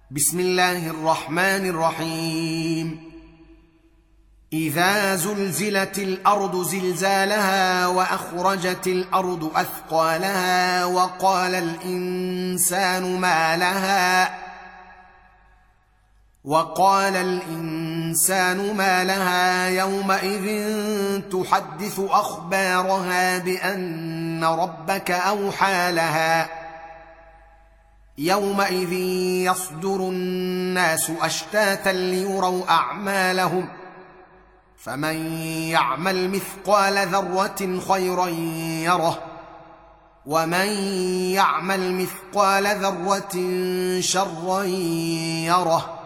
بسم الله الرحمن الرحيم. إذا زلزلت الأرض زلزالها وأخرجت الأرض أثقالها وقال الإنسان ما لها يومئذ تحدث أخبارها بأن ربك أوحى لها يومئذ يصدر الناس أشتاتا ليروا أعمالهم فمن يعمل مثقال ذرة خيرا يره ومن يعمل مثقال ذرة شرا يره